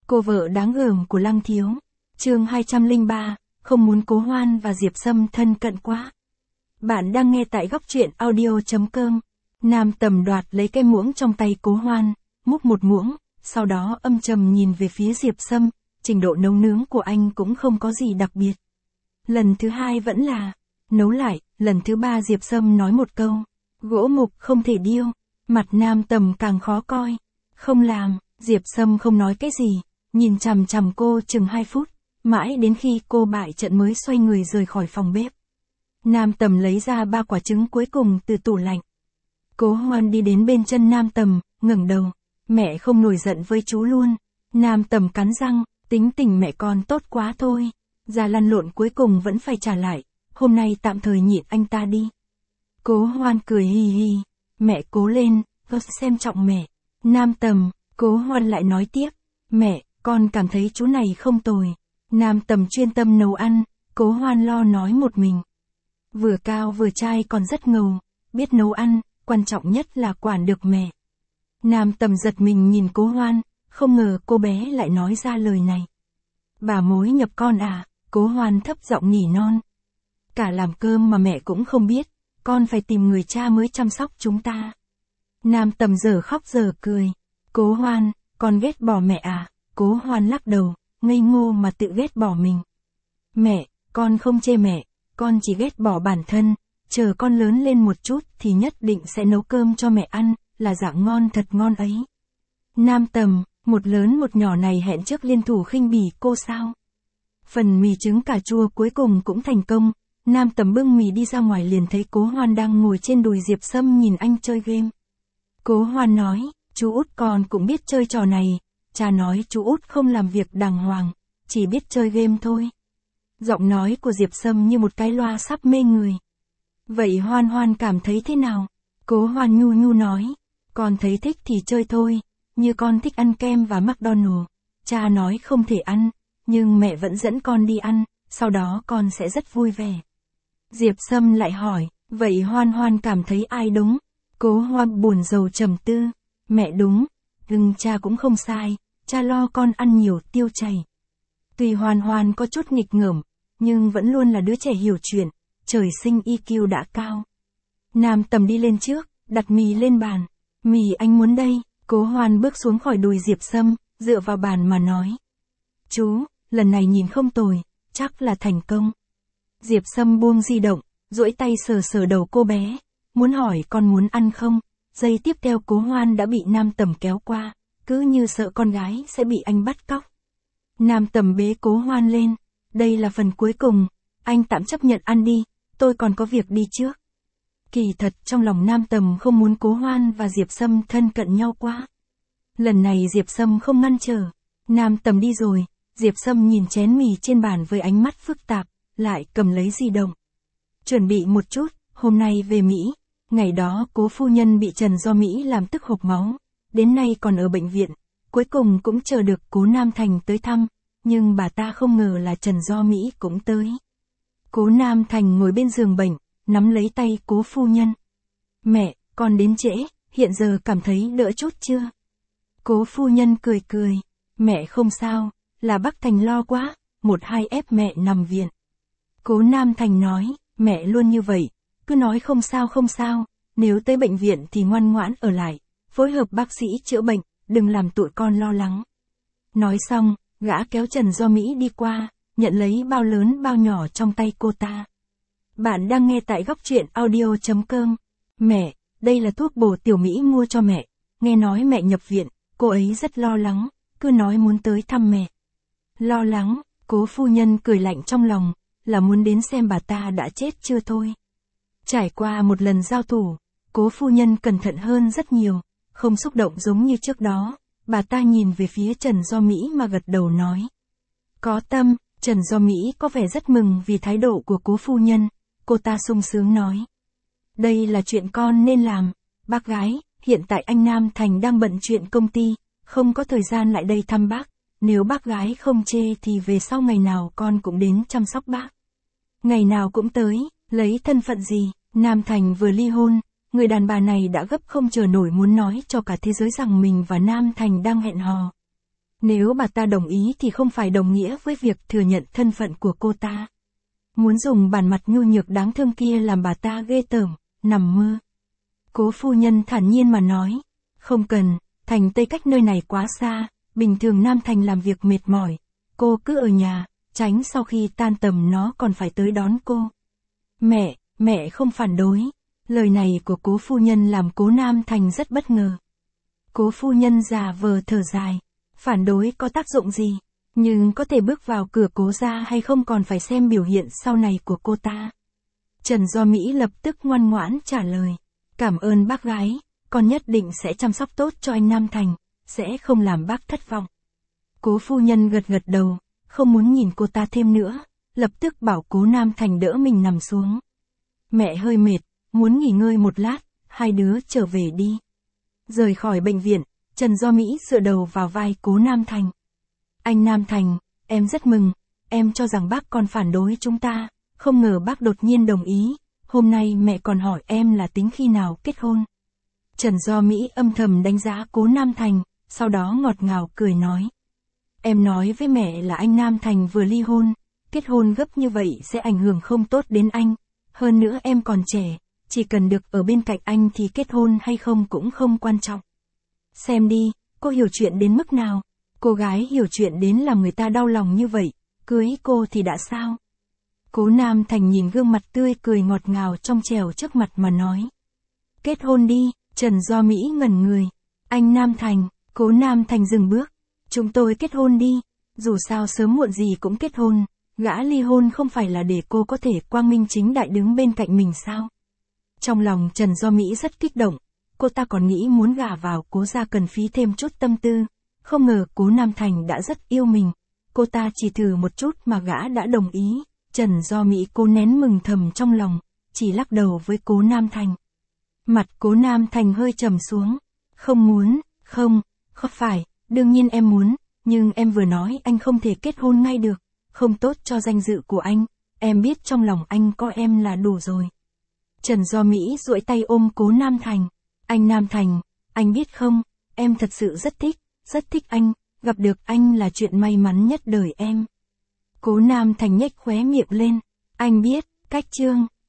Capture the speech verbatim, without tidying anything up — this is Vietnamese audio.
Cô vợ đáng gờm của Lăng Thiếu. Chương hai trăm lẻ ba, không muốn Cố Hoan và Diệp Sâm thân cận quá. Bạn đang nghe tại góc truyện audio chấm com. Nam Tầm đoạt lấy cái muỗng trong tay Cố Hoan, múc một muỗng, sau đó âm trầm nhìn về phía Diệp Sâm, trình độ nấu nướng của anh cũng không có gì đặc biệt. Lần thứ hai vẫn là nấu lại, lần thứ ba Diệp Sâm nói một câu, gỗ mục không thể điêu, mặt Nam Tầm càng khó coi. Không làm, Diệp Sâm không nói cái gì, nhìn chằm chằm cô chừng hai phút, mãi đến khi cô bại trận mới xoay người rời khỏi phòng bếp. Nam Tầm lấy ra ba quả trứng cuối cùng từ tủ lạnh. Cố Hoan đi đến bên chân Nam Tầm, ngẩng đầu, mẹ không nổi giận với chú luôn. Nam Tầm cắn răng, tính tình mẹ con tốt quá thôi, ra lăn lộn cuối cùng vẫn phải trả lại, hôm nay tạm thời nhịn anh ta đi. Cố Hoan cười hì hì, mẹ cố lên, có xem trọng mẹ. Nam Tầm, Cố Hoan lại nói tiếp, mẹ, con cảm thấy chú này không tồi. Nam Tầm chuyên tâm nấu ăn, Cố Hoan lo nói một mình. Vừa cao vừa trai còn rất ngầu, biết nấu ăn, quan trọng nhất là quản được mẹ. Nam Tầm giật mình nhìn Cố Hoan, không ngờ cô bé lại nói ra lời này. Bà mối nhập con à, Cố Hoan thấp giọng nhỉ non. Cả làm cơm mà mẹ cũng không biết, con phải tìm người cha mới chăm sóc chúng ta. Nam Tầm giờ khóc giờ cười. Cố Hoan, con ghét bỏ mẹ à? Cố Hoan lắc đầu, ngây ngô mà tự ghét bỏ mình. Mẹ, con không chê mẹ, con chỉ ghét bỏ bản thân, chờ con lớn lên một chút thì nhất định sẽ nấu cơm cho mẹ ăn, là dạng ngon thật ngon ấy. Nam Tầm, một lớn một nhỏ này hẹn trước liên thủ khinh bỉ cô sao? Phần mì trứng cà chua cuối cùng cũng thành công, Nam Tầm bưng mì đi ra ngoài liền thấy Cố Hoan đang ngồi trên đùi Diệp Sâm nhìn anh chơi game. Cố Hoan nói, chú út con cũng biết chơi trò này, cha nói chú út không làm việc đàng hoàng, chỉ biết chơi game thôi. Giọng nói của Diệp Sâm như một cái loa sắp mê người. Vậy Hoan Hoan cảm thấy thế nào? Cố Hoan nhu nhu nói, con thấy thích thì chơi thôi, như con thích ăn kem và McDonald's, cha nói không thể ăn, nhưng mẹ vẫn dẫn con đi ăn, sau đó con sẽ rất vui vẻ. Diệp Sâm lại hỏi, vậy Hoan Hoan cảm thấy ai đúng? Cố Hoan buồn rầu trầm tư, mẹ đúng, nhưng cha cũng không sai, cha lo con ăn nhiều tiêu chảy. Tuy Hoan Hoan có chút nghịch ngợm, nhưng vẫn luôn là đứa trẻ hiểu chuyện, trời sinh i kiu đã cao. Nam Tầm đi lên trước, đặt mì lên bàn, mì anh muốn đây. Cố Hoan bước xuống khỏi đùi Diệp Sâm, dựa vào bàn mà nói. Chú, lần này nhìn không tồi, chắc là thành công. Diệp Sâm buông di động, duỗi tay sờ sờ đầu cô bé, muốn hỏi con muốn ăn không? Giây tiếp theo Cố Hoan đã bị Nam Tầm kéo qua, cứ như sợ con gái sẽ bị anh bắt cóc. Nam Tầm bế Cố Hoan lên, đây là phần cuối cùng, anh tạm chấp nhận ăn đi, tôi còn có việc đi trước. Kỳ thật trong lòng Nam Tầm không muốn Cố Hoan và Diệp Sâm thân cận nhau quá. Lần này Diệp Sâm không ngăn trở, Nam Tầm đi rồi, Diệp Sâm nhìn chén mì trên bàn với ánh mắt phức tạp, lại cầm lấy di động. Chuẩn bị một chút, hôm nay về Mỹ, ngày đó Cố phu nhân bị Trần Do Mỹ làm tức hộc máu, đến nay còn ở bệnh viện, cuối cùng cũng chờ được Cố Nam Thành tới thăm, nhưng bà ta không ngờ là Trần Do Mỹ cũng tới. Cố Nam Thành ngồi bên giường bệnh, nắm lấy tay Cố phu nhân. Mẹ, con đến trễ, hiện giờ cảm thấy đỡ chút chưa? Cố phu nhân cười cười, mẹ không sao, là bác Thành lo quá, một hai ép mẹ nằm viện. Cố Nam Thành nói, mẹ luôn như vậy, cứ nói không sao không sao, nếu tới bệnh viện thì ngoan ngoãn ở lại, phối hợp bác sĩ chữa bệnh, đừng làm tụi con lo lắng. Nói xong, gã kéo Trần Do Mỹ đi qua, nhận lấy bao lớn bao nhỏ trong tay cô ta. Bạn đang nghe tại góc truyện audio chấm com. Mẹ, đây là thuốc bổ tiểu Mỹ mua cho mẹ, nghe nói mẹ nhập viện, cô ấy rất lo lắng, cứ nói muốn tới thăm mẹ. Lo lắng, Cố phu nhân cười lạnh trong lòng, là muốn đến xem bà ta đã chết chưa thôi. Trải qua một lần giao thủ, Cố phu nhân cẩn thận hơn rất nhiều, không xúc động giống như trước đó, bà ta nhìn về phía Trần Do Mỹ mà gật đầu nói. Có tâm, Trần Do Mỹ có vẻ rất mừng vì thái độ của Cố phu nhân, cô ta sung sướng nói. Đây là chuyện con nên làm, bác gái, hiện tại anh Nam Thành đang bận chuyện công ty, không có thời gian lại đây thăm bác, nếu bác gái không chê thì về sau ngày nào con cũng đến chăm sóc bác. Ngày nào cũng tới, lấy thân phận gì, Nam Thành vừa ly hôn, người đàn bà này đã gấp không chờ nổi muốn nói cho cả thế giới rằng mình và Nam Thành đang hẹn hò. Nếu bà ta đồng ý thì không phải đồng nghĩa với việc thừa nhận thân phận của cô ta. Muốn dùng bản mặt nhu nhược đáng thương kia làm bà ta ghê tởm, nằm mơ. Cố phu nhân thản nhiên mà nói, không cần, thành Tây cách nơi này quá xa, bình thường Nam Thành làm việc mệt mỏi, cô cứ ở nhà, tránh sau khi tan tầm nó còn phải tới đón cô. Mẹ, mẹ không phản đối. Lời này của cố phu nhân làm cố Nam Thành rất bất ngờ. Cố phu nhân già vờ thở dài, phản đối có tác dụng gì, nhưng có thể bước vào cửa cố gia hay không còn phải xem biểu hiện sau này của cô ta. Trần Do Mỹ lập tức ngoan ngoãn trả lời, cảm ơn bác gái, con nhất định sẽ chăm sóc tốt cho anh Nam Thành, sẽ không làm bác thất vọng. Cố phu nhân gật gật đầu, không muốn nhìn cô ta thêm nữa, lập tức bảo cố Nam Thành đỡ mình nằm xuống. Mẹ hơi mệt, muốn nghỉ ngơi một lát, hai đứa trở về đi. Rời khỏi bệnh viện, Trần Do Mỹ dựa đầu vào vai cố Nam Thành. Anh Nam Thành, em rất mừng, em cho rằng bác còn phản đối chúng ta, không ngờ bác đột nhiên đồng ý, hôm nay mẹ còn hỏi em là tính khi nào kết hôn. Trần Do Mỹ âm thầm đánh giá cố Nam Thành, sau đó ngọt ngào cười nói. Em nói với mẹ là anh Nam Thành vừa ly hôn, kết hôn gấp như vậy sẽ ảnh hưởng không tốt đến anh, hơn nữa em còn trẻ, chỉ cần được ở bên cạnh anh thì kết hôn hay không cũng không quan trọng. Xem đi, cô hiểu chuyện đến mức nào, cô gái hiểu chuyện đến làm người ta đau lòng như vậy, cưới cô thì đã sao? Cố Nam Thành nhìn gương mặt tươi cười ngọt ngào trong trẻo trước mặt mà nói. Kết hôn đi, Trần Do Mỹ ngẩn người. Anh Nam Thành, cố Nam Thành dừng bước. Chúng tôi kết hôn đi, dù sao sớm muộn gì cũng kết hôn, gã ly hôn không phải là để cô có thể quang minh chính đại đứng bên cạnh mình sao? Trong lòng Trần Do Mỹ rất kích động, cô ta còn nghĩ muốn gả vào cố gia cần phí thêm chút tâm tư, không ngờ cố Nam Thành đã rất yêu mình, cô ta chỉ thử một chút mà gã đã đồng ý, Trần Do Mỹ cố nén mừng thầm trong lòng, chỉ lắc đầu với cố Nam Thành. Mặt cố Nam Thành hơi trầm xuống, không muốn, không, không phải, đương nhiên em muốn, nhưng em vừa nói anh không thể kết hôn ngay được, không tốt cho danh dự của anh, em biết trong lòng anh có em là đủ rồi. Trần Do Mỹ duỗi tay ôm cố Nam Thành, anh Nam Thành, anh biết không, em thật sự rất thích, rất thích anh, gặp được anh là chuyện may mắn nhất đời em. Cố Nam Thành nhếch khóe miệng lên, anh biết, cách chương.